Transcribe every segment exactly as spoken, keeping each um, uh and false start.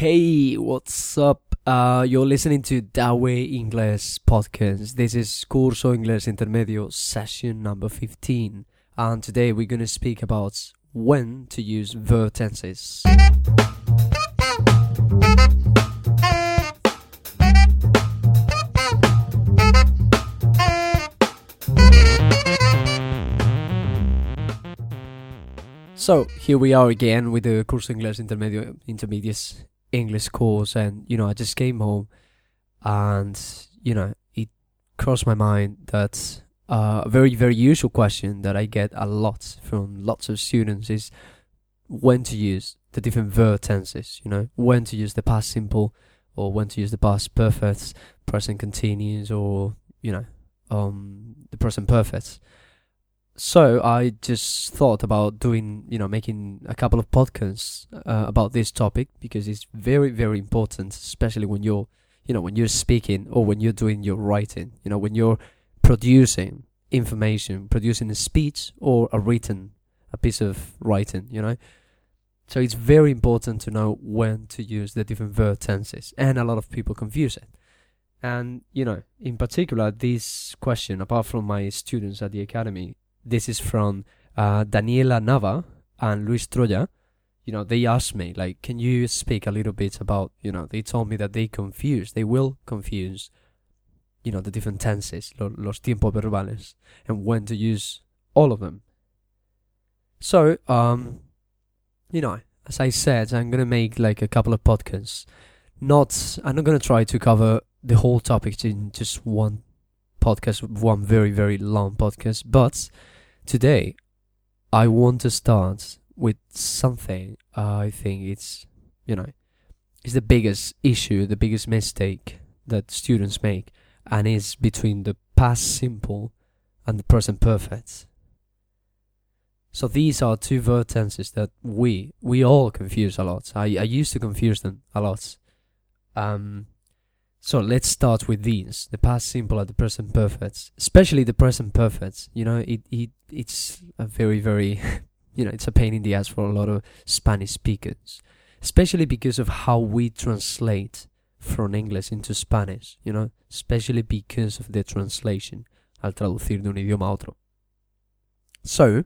Hey, what's up? Uh, you're listening to Dawe English podcast. This is Curso Inglés Intermedio session number fifteen. And today we're going to speak about when to use verb tenses. So, here we are again with the Curso Inglés Intermedio Intermediate English course, and you know, I just came home and you know, it crossed my mind that uh, a very, very usual question that I get a lot from lots of students is when to use the different verb tenses, you know, when to use the past simple or when to use the past perfect, present continuous, or you know, um, the present perfect. So I just thought about doing, you know, making a couple of podcasts uh, about this topic because it's very, very important, especially when you're, you know, when you're speaking or when you're doing your writing, you know, when you're producing information, producing a speech or a written, a piece of writing, you know. So it's very important to know when to use the different verb tenses, and a lot of people confuse it. And, you know, in particular, this question, apart from my students at the academy, this is from uh, Daniela Nava and Luis Troya. You know, they asked me, like, can you speak a little bit about, you know, they told me that they confuse, they will confuse, you know, the different tenses, lo, los tiempos verbales, and when to use all of them. So, um, you know, as I said, I'm going to make like a couple of podcasts. Not, I'm not going to try to cover the whole topic in just one podcast, one very, very long podcast, but today I want to start with something uh, I think it's, you know, it's the biggest issue, the biggest mistake that students make, and it's between the past simple and the present perfect. So these are two verb tenses that we, we all confuse a lot. I, I used to confuse them a lot. Um... So let's start with these, the past simple and the present perfect, especially the present perfect. You know, it, it it's a very, very, you know, it's a pain in the ass for a lot of Spanish speakers, especially because of how we translate from English into Spanish, you know, especially because of the translation, al traducir de un idioma a otro. So,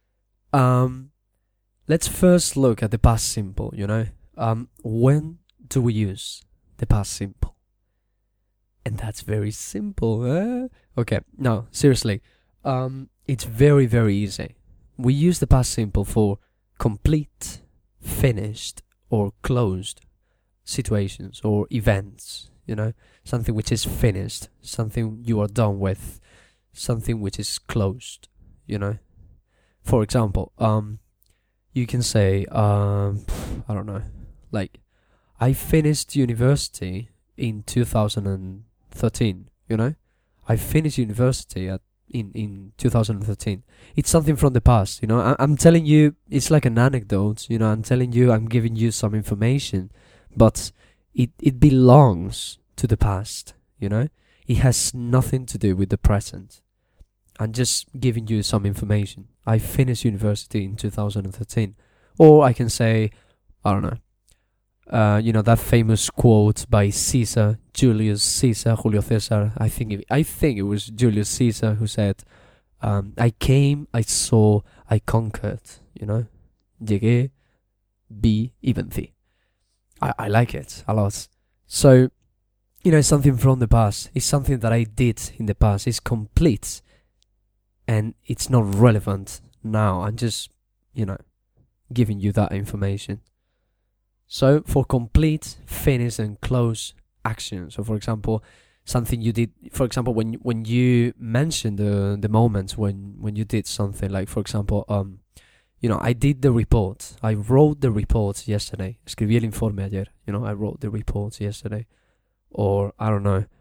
um, let's first look at the past simple, you know. Um, when do we use the past simple? And that's very simple. Eh? Okay, no, seriously. Um, it's very, very easy. We use the past simple for complete, finished, or closed situations or events. You know, something which is finished, something you are done with, something which is closed. You know, for example, um, you can say, um, I don't know, like, I finished university in two thousand thirteen, you know, I finished university at in in two thousand thirteen. It's something from the past, you know. I, I'm telling you, it's like an anecdote, you know. I'm telling you, I'm giving you some information, but it it belongs to the past, you know. It has nothing to do with the present. I'm just giving you some information. I finished university in two thousand thirteen, or I can say, I don't know. Uh, you know, that famous quote by Caesar, Julius Caesar, Julio Cesar. I think it, I think it was Julius Caesar who said, um, "I came, I saw, I conquered." You know, llegué, vi y vencí. I I like it a lot. So, you know, it's something from the past. It's something that I did in the past. It's complete, and it's not relevant now. I'm just, you know, giving you that information. So, for complete, finished, and close action. So, for example, something you did, for example, when when you mention the the moment when, when you did something, like, for example, um, you know, I did the report. I wrote the report yesterday. Escribí el informe ayer. You know, I wrote the report yesterday. Or, I don't know,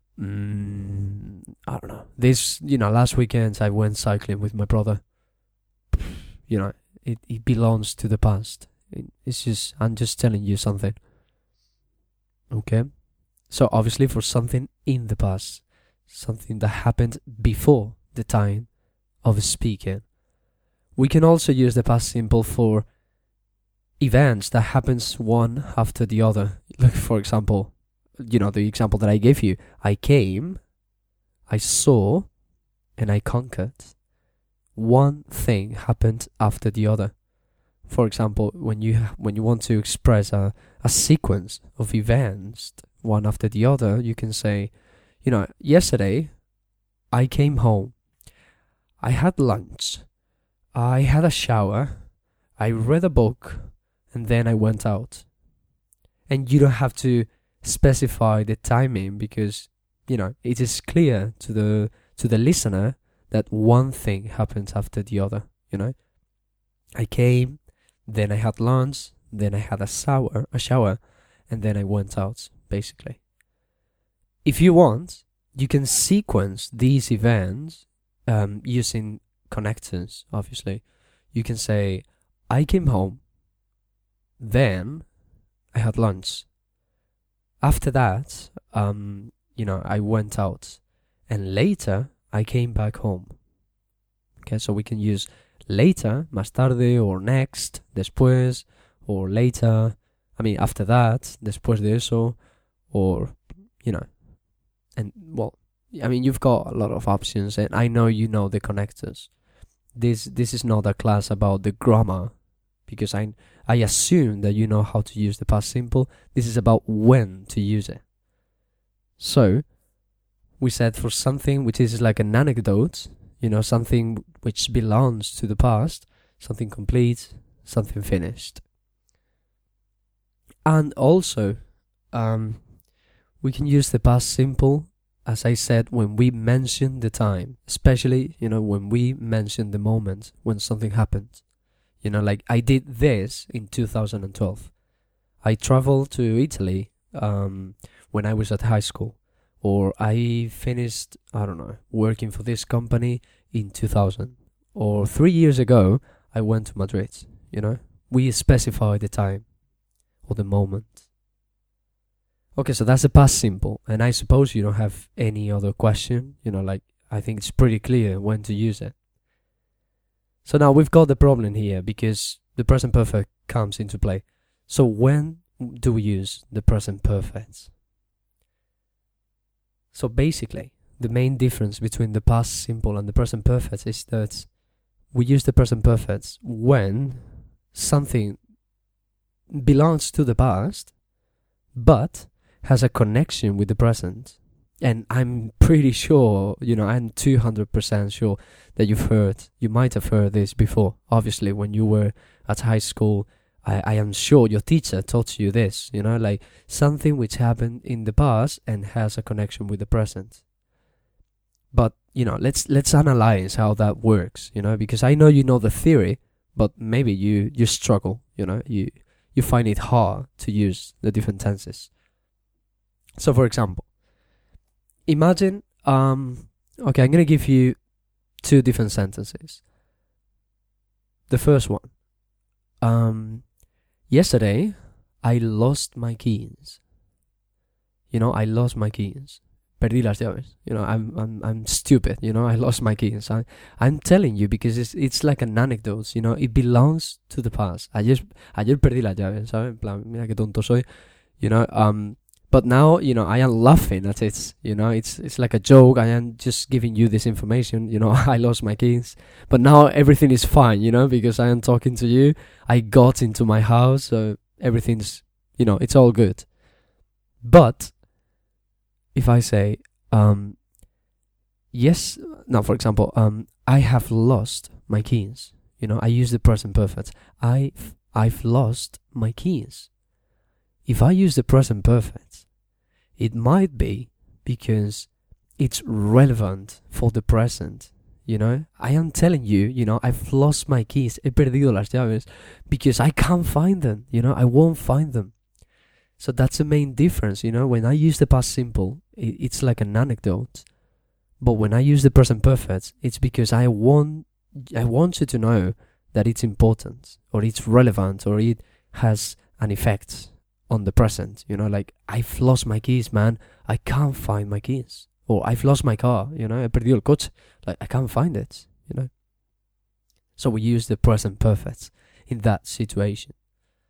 mm, I don't know. This, you know, last weekend I went cycling with my brother. You know, it, it belongs to the past. It's just, I'm just telling you something. Okay? So obviously for something in the past, something that happened before the time of speaking. We can also use the past simple for events that happens one after the other. Like, for example, you know, the example that I gave you. I came, I saw, and I conquered. One thing happened after the other. For example, when you when you want to express a, a sequence of events, one after the other, you can say, you know, yesterday, I came home. I had lunch. I had a shower. I read a book. And then I went out. And you don't have to specify the timing because, you know, it is clear to the to the listener that one thing happens after the other, you know. I came, then I had lunch, then I had a shower, a shower, and then I went out, basically. If you want, you can sequence these events um, using connectors, obviously. You can say, I came home, then I had lunch. After that, um, you know, I went out. And later, I came back home. Okay, so we can use later, más tarde, or next, después, or later. I mean, after that, después de eso, or, you know. And, well, I mean, you've got a lot of options, and I know you know the connectors. This this is not a class about the grammar, because I I assume that you know how to use the past simple. This is about when to use it. So, we said for something which is like an anecdote, you know, something which belongs to the past, something complete, something finished. And also, um, we can use the past simple, as I said, when we mention the time, especially, you know, when we mention the moment when something happened. You know, like I did this in two thousand twelve. I traveled to Italy um, when I was at high school. Or I finished, I don't know, working for this company in two thousand. Or three years ago, I went to Madrid, you know. We specify the time or the moment. Okay, so that's the past simple. And I suppose you don't have any other question. You know, like, I think it's pretty clear when to use it. So now we've got the problem here because the present perfect comes into play. So when do we use the present perfect? So basically, the main difference between the past simple and the present perfect is that we use the present perfect when something belongs to the past, but has a connection with the present. And I'm pretty sure, you know, I'm two hundred percent sure that you've heard, you might have heard this before. Obviously, when you were at high school, I, I am sure your teacher taught you this, you know, like something which happened in the past and has a connection with the present. But, you know, let's let's analyze how that works, you know, because I know you know the theory, but maybe you, you struggle, you know, you, you find it hard to use the different tenses. So, for example, imagine, um, okay, I'm going to give you two different sentences. The first one, um, yesterday, I lost my keys. You know, I lost my keys. Perdí las llaves. You know, I'm I'm I'm stupid. You know, I lost my keys. I, I'm telling you because it's it's like an anecdote. You know, it belongs to the past. Ayer ayer perdí las llaves. ¿Sabes? En plan, mira qué tonto soy. You know, um, but now, you know, I am laughing at it. You know, it's it's like a joke. I am just giving you this information. You know, I lost my keys, but now everything is fine. You know, because I am talking to you. I got into my house, so everything's, you know, it's all good. But if I say, um, yes, now for example, um, I have lost my keys. You know, I use the present perfect. I've I've lost my keys. If I use the present perfect, it might be because it's relevant for the present. You know, I am telling you, you know, I've lost my keys. He perdido las llaves because I can't find them. You know, I won't find them. So that's the main difference. You know, when I use the past simple, it, it's like an anecdote. But when I use the present perfect, it's because I want, I want you to know that it's important or it's relevant or it has an effect on the present. You know, like, I've lost my keys, man. I can't find my keys. Or I've lost my car, you know, he perdido el coche. Like, I can't find it, you know. So we use the present perfect in that situation.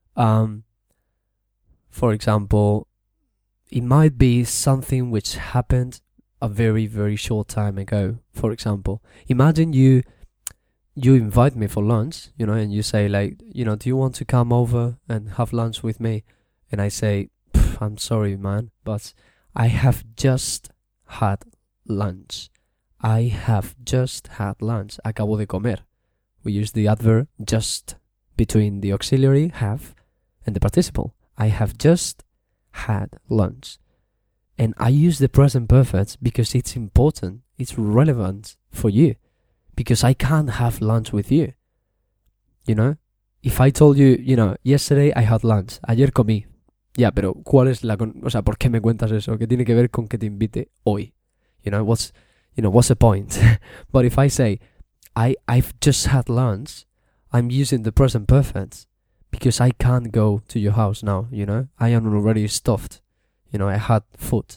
Um, for example, it might be something which happened a very, very short time ago. For example, imagine you you invite me for lunch, you know, and you say like, you know, do you want to come over and have lunch with me? And I say, I'm sorry, man, but I have just had lunch. I have just had lunch. Acabo de comer. We use the adverb just between the auxiliary have and the participle. I have just had lunch. And I use the present perfect because it's important, it's relevant for you. Because I can't have lunch with you. You know? If I told you, you know, yesterday I had lunch. Ayer comí. Ya, pero ¿cuál es la... Con- o sea, ¿por qué me cuentas eso? ¿Qué tiene que ver con que te invite hoy? You know, what's... You know, what's the point? But if I say, I, I've just had lunch, I'm using the present perfect because I can't go to your house now, you know? I am already stuffed. You know, I had food.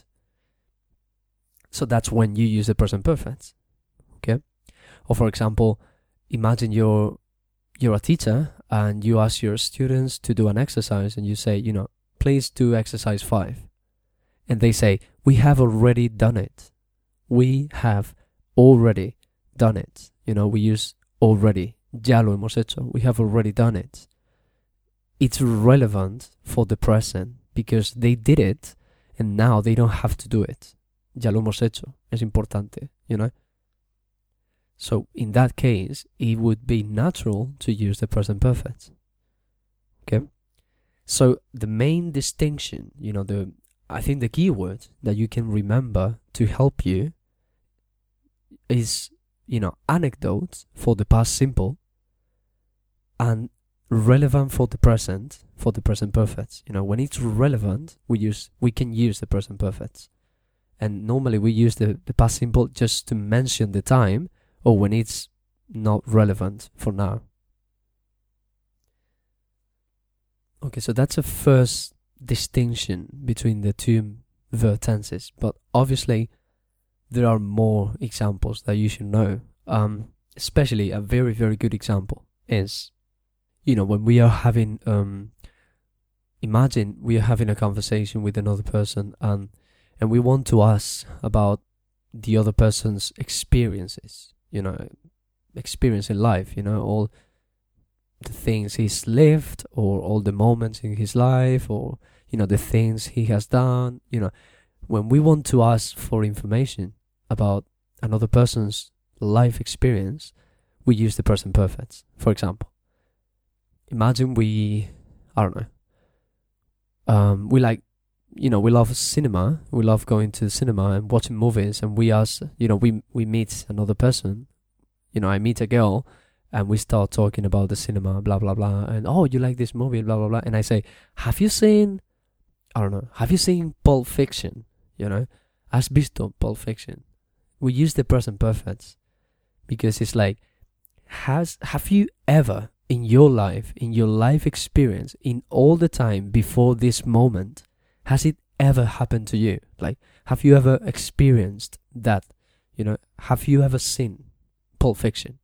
So that's when you use the present perfect. Okay? Or for example, imagine you're, you're a teacher and you ask your students to do an exercise and you say, you know, please do exercise five. And they say, we have already done it. We have already done it. You know, we use already. Ya lo hemos hecho. We have already done it. It's relevant for the present because they did it and now they don't have to do it. Ya lo hemos hecho. Es importante, you know. So in that case, it would be natural to use the present perfect. Okay? So the main distinction, you know, the I think the key word that you can remember to help you is, you know, anecdote for the past simple and relevant for the present, for the present perfect. You know, when it's relevant, we use we can use the present perfect. And normally we use the, the past simple just to mention the time or when it's not relevant for now. Okay, so that's a first distinction between the two verb tenses. But obviously, there are more examples that you should know. Um, especially a very, very good example is, you know, when we are having, um, imagine we are having a conversation with another person and and we want to ask about the other person's experiences, you know, experience in life, you know, all the things he's lived or all the moments in his life or, you know, the things he has done, you know. When we want to ask for information about another person's life experience, we use the present perfect. For example, imagine we, I don't know, um, we like, you know, we love cinema, we love going to the cinema and watching movies, and we ask, you know, we we meet another person, you know, I meet a girl, and we start talking about the cinema, blah, blah, blah, and, oh, you like this movie, blah, blah, blah, and I say, have you seen, I don't know, have you seen Pulp Fiction, you know, has visto Pulp Fiction? We use the present perfect, because it's like, has have you ever, in your life, in your life experience, in all the time before this moment, has it ever happened to you? Like, have you ever experienced that? You know, have you ever seen Pulp Fiction?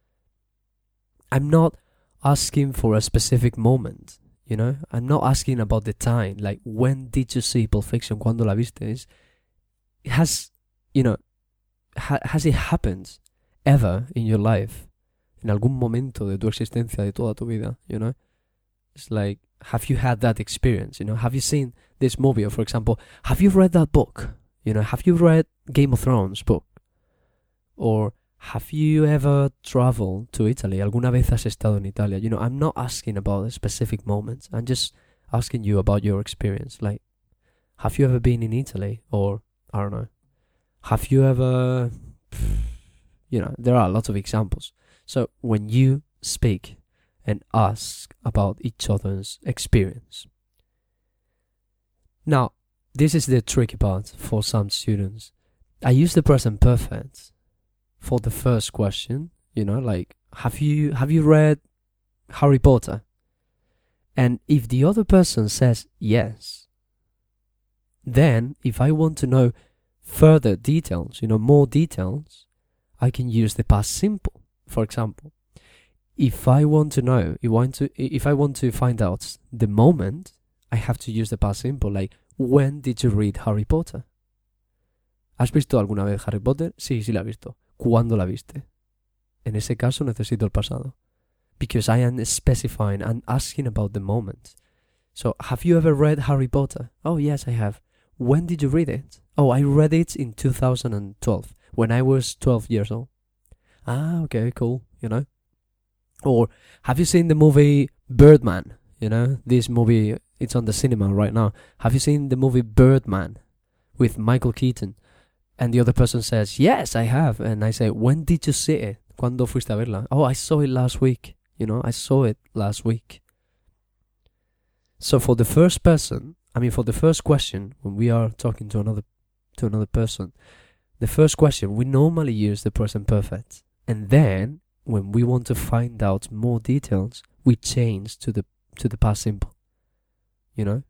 I'm not asking for a specific moment, you know? I'm not asking about the time, like, when did you see Pulp Fiction? ¿Cuándo la viste? It's, it has, you know, ha, has it happened ever in your life? En algún momento de tu existencia, de toda tu vida, you know? It's like, have you had that experience, you know? Have you seen this movie? Or, for example, have you read that book? You know, have you read Game of Thrones book? Or have you ever traveled to Italy? ¿Alguna vez has estado en Italia? You know, I'm not asking about specific moments. I'm just asking you about your experience. Like, have you ever been in Italy? Or, I don't know, have you ever... You know, there are lots of examples. So, when you speak and ask about each other's experience. Now, this is the tricky part for some students. I use the present perfect for the first question, you know, like, have you have you read Harry Potter? And if the other person says yes, then if I want to know further details, you know, more details, I can use the past simple. For example, if I want to know, if I want to, if I want to find out the moment, I have to use the past simple. Like, when did you read Harry Potter? ¿Has visto alguna vez Harry Potter? Sí, sí la he visto. ¿Cuándo la viste? En ese caso necesito el pasado. Because I am specifying and asking about the moment. So, have you ever read Harry Potter? Oh, yes, I have. When did you read it? Oh, I read it in two thousand twelve, when I was twelve years old. Ah, okay, cool, you know. Or, have you seen the movie Birdman? You know, this movie, it's on the cinema right now. Have you seen the movie Birdman with Michael Keaton? And the other person says, yes, I have. And I say, when did you see it? ¿Cuándo fuiste a verla? Oh, I saw it last week. You know, I saw it last week. So for the first person, I mean, for the first question, when we are talking to another to another person, the first question, we normally use the present perfect. And then, when we want to find out more details, we change to the to the past simple. You know?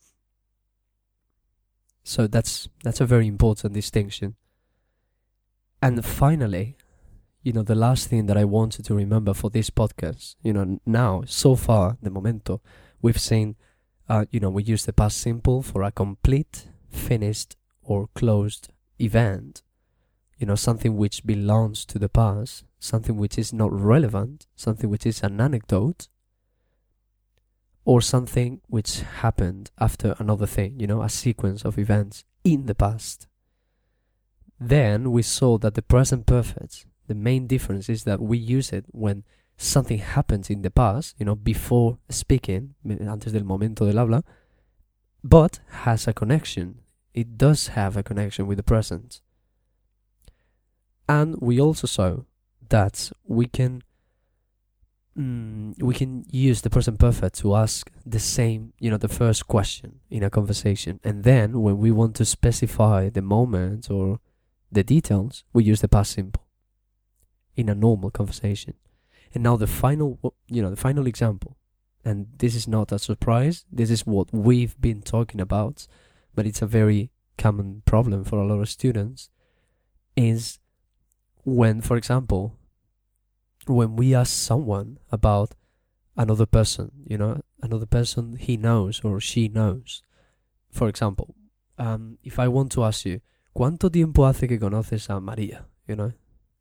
So that's that's a very important distinction. And finally, you know, the last thing that I wanted to remember for this podcast, you know, now, so far, the momento, we've seen, uh, you know, we use the past simple for a complete, finished, or closed event. You know, something which belongs to the past, something which is not relevant, something which is an anecdote, or something which happened after another thing, you know, a sequence of events in the past. Then we saw that the present perfect, the main difference is that we use it when something happens in the past, you know, before speaking, antes del momento del habla, but has a connection. It does have a connection with the present. And we also saw that we can mm, we can use the present perfect to ask the same, you know, the first question in a conversation. And then when we want to specify the moment or the details, we use the past simple in a normal conversation. And now the final, you know, the final example, and this is not a surprise, this is what we've been talking about, but it's a very common problem for a lot of students, is when, for example, when we ask someone about another person, you know, another person he knows or she knows. For example, um, if I want to ask you, ¿cuánto tiempo hace que conoces a María? You know,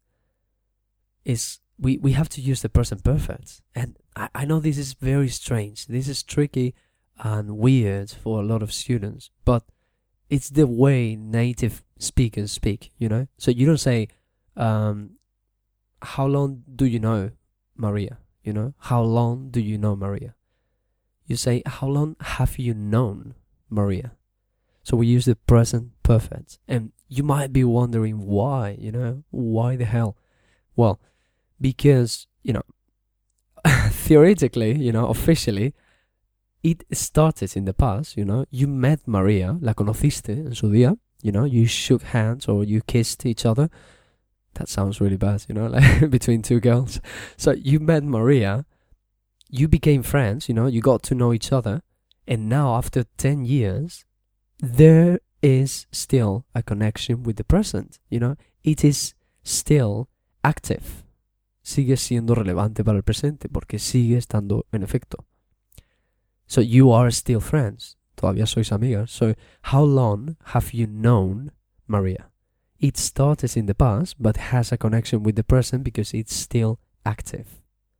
is we, we have to use the present perfect. And I, I know this is very strange. This is tricky and weird for a lot of students, but it's the way native speakers speak, you know? So you don't say, um, how long do you know Maria? You know, how long do you know Maria? You say, how long have you known Maria? So we use the present perfect. And you might be wondering why, you know, why the hell? Well, because, you know, theoretically, you know, officially, it started in the past, you know. You met Maria, la conociste en su día, you know, you shook hands or you kissed each other. That sounds really bad, you know, like between two girls. So you met Maria, you became friends, you know, you got to know each other. And now after ten years, there is still a connection with the present, you know. It is still active. Sigue siendo relevante para el presente porque sigue estando en efecto. So you are still friends. Todavía sois amigas. So how long have you known Maria? It started in the past, but has a connection with the present because it's still active.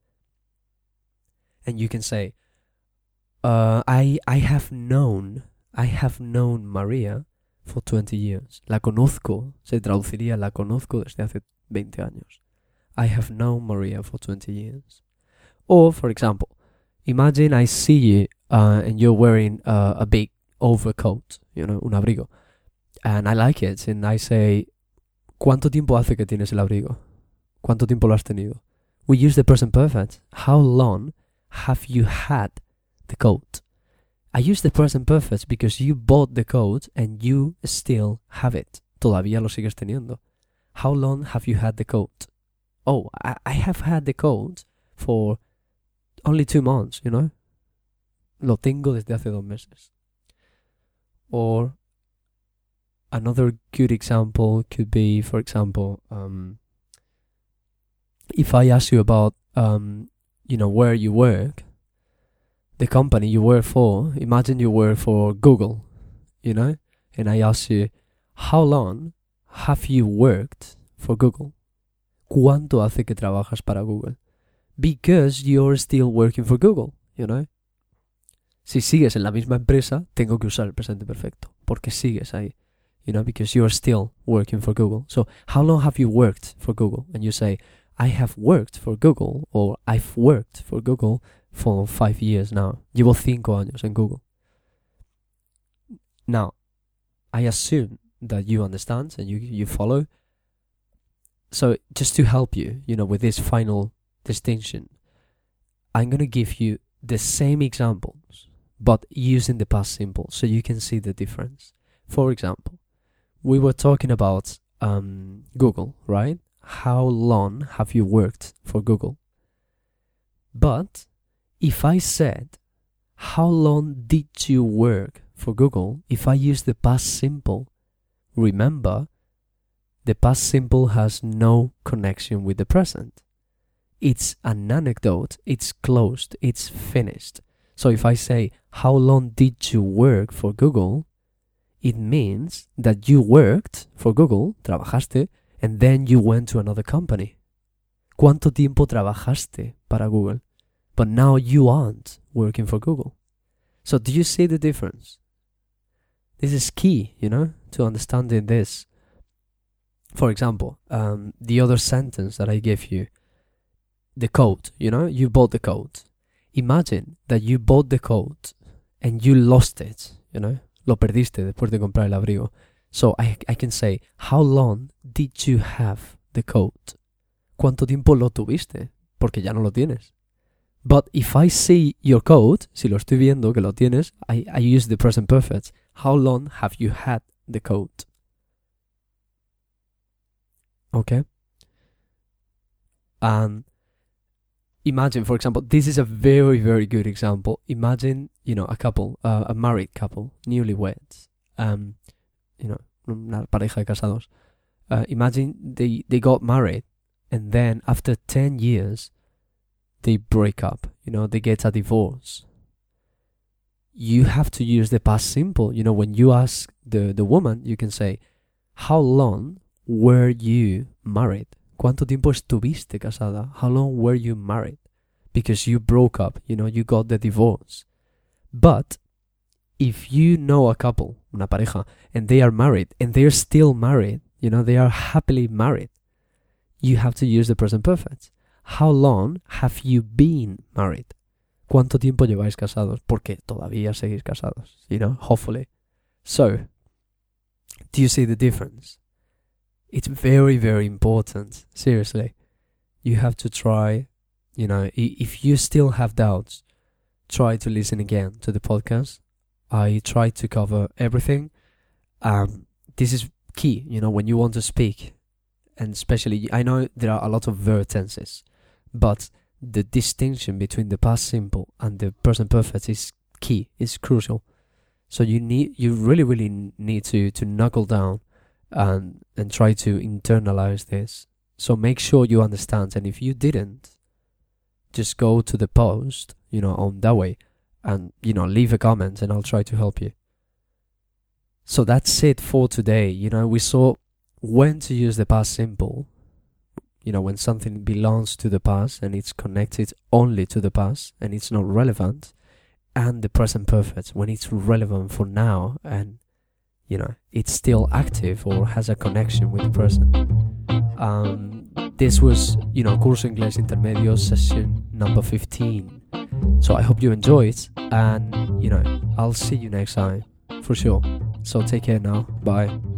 And you can say, uh, I I have known, I have known Maria for twenty years. La conozco, se traduciría la conozco desde hace veinte años. I have known Maria for twenty years. Or, for example, imagine I see you uh, and you're wearing uh, a big overcoat, you know, un abrigo. And I like it. And I say, ¿cuánto tiempo hace que tienes el abrigo? ¿Cuánto tiempo lo has tenido? We use the present perfect. How long have you had the coat? I use the present perfect because you bought the coat and you still have it. Todavía lo sigues teniendo. How long have you had the coat? Oh, I, I have had the coat for only two months, you know. Lo tengo desde hace dos meses. Or another good example could be, for example, um, if I ask you about um, you know, where you work, the company you work for, imagine you work for Google, you know, and I ask you, how long have you worked for Google? ¿Cuánto hace que trabajas para Google? Because you're still working for Google, you know. Si sigues en la misma empresa, tengo que usar el presente perfecto, porque sigues ahí, you know, because you're still working for Google. So, how long have you worked for Google? And you say, I have worked for Google, or I've worked for Google for five years now. Llevo cinco años en Google. Now, I assume that you understand and you, you follow. So, just to help you, you know, with this final distinction, I'm going to give you the same examples, but using the past simple, so you can see the difference. For example, we were talking about um, Google, right? How long have you worked for Google? But if I said, how long did you work for Google? If I use the past simple, remember, the past simple has no connection with the present. It's an anecdote, it's closed, it's finished. So if I say, how long did you work for Google? It means that you worked for Google, trabajaste, and then you went to another company. ¿Cuánto tiempo trabajaste para Google? But now you aren't working for Google. So do you see the difference? This is key, you know, to understanding this. For example, um, the other sentence that I gave you, the coat, you know, you bought the coat. Imagine that you bought the coat and you lost it, you know, lo perdiste después de comprar el abrigo. So I, I can say, how long did you have the coat? ¿Cuánto tiempo lo tuviste? Porque ya no lo tienes. But if I see your coat, si lo estoy viendo que lo tienes, I, I use the present perfect. How long have you had the coat? Okay? And imagine, for example, this is a very, very good example. Imagine, you know, a couple, uh, a married couple, newlyweds, um, you know, una pareja de casados. Uh, imagine they, they got married and then after ten years, they break up, you know, they get a divorce. You have to use the past simple. You know, when you ask the, the woman, you can say, how long were you married? ¿Cuánto tiempo estuviste casada? How long were you married? Because you broke up, you know, you got the divorce. But if you know a couple, una pareja, and they are married, and they're still married, you know, they are happily married, you have to use the present perfect. How long have you been married? ¿Cuánto tiempo lleváis casados? Porque todavía seguís casados, you know, hopefully. So, do you see the difference? It's very, very important. Seriously. You have to try, you know, if you still have doubts, try to listen again to the podcast. I try to cover everything. Um, this is key, you know, when you want to speak. And especially, I know there are a lot of verb tenses, but the distinction between the past simple and the present perfect is key, is crucial. So you need, you really, really need to, to knuckle down and and try to internalize this. So make sure you understand, and if you didn't, just go to the post, you know, on that way, and, you know, leave a comment and I'll try to help you. So that's it for today. You know, we saw when to use the past simple, you know, when something belongs to the past and it's connected only to the past and it's not relevant, and the present perfect when it's relevant for now and, you know, it's still active or has a connection with the present. Um, this was, you know, Curso Inglés Intermedio session number fifteen. So I hope you enjoyed, and, you know, I'll see you next time for sure. So take care now. Bye.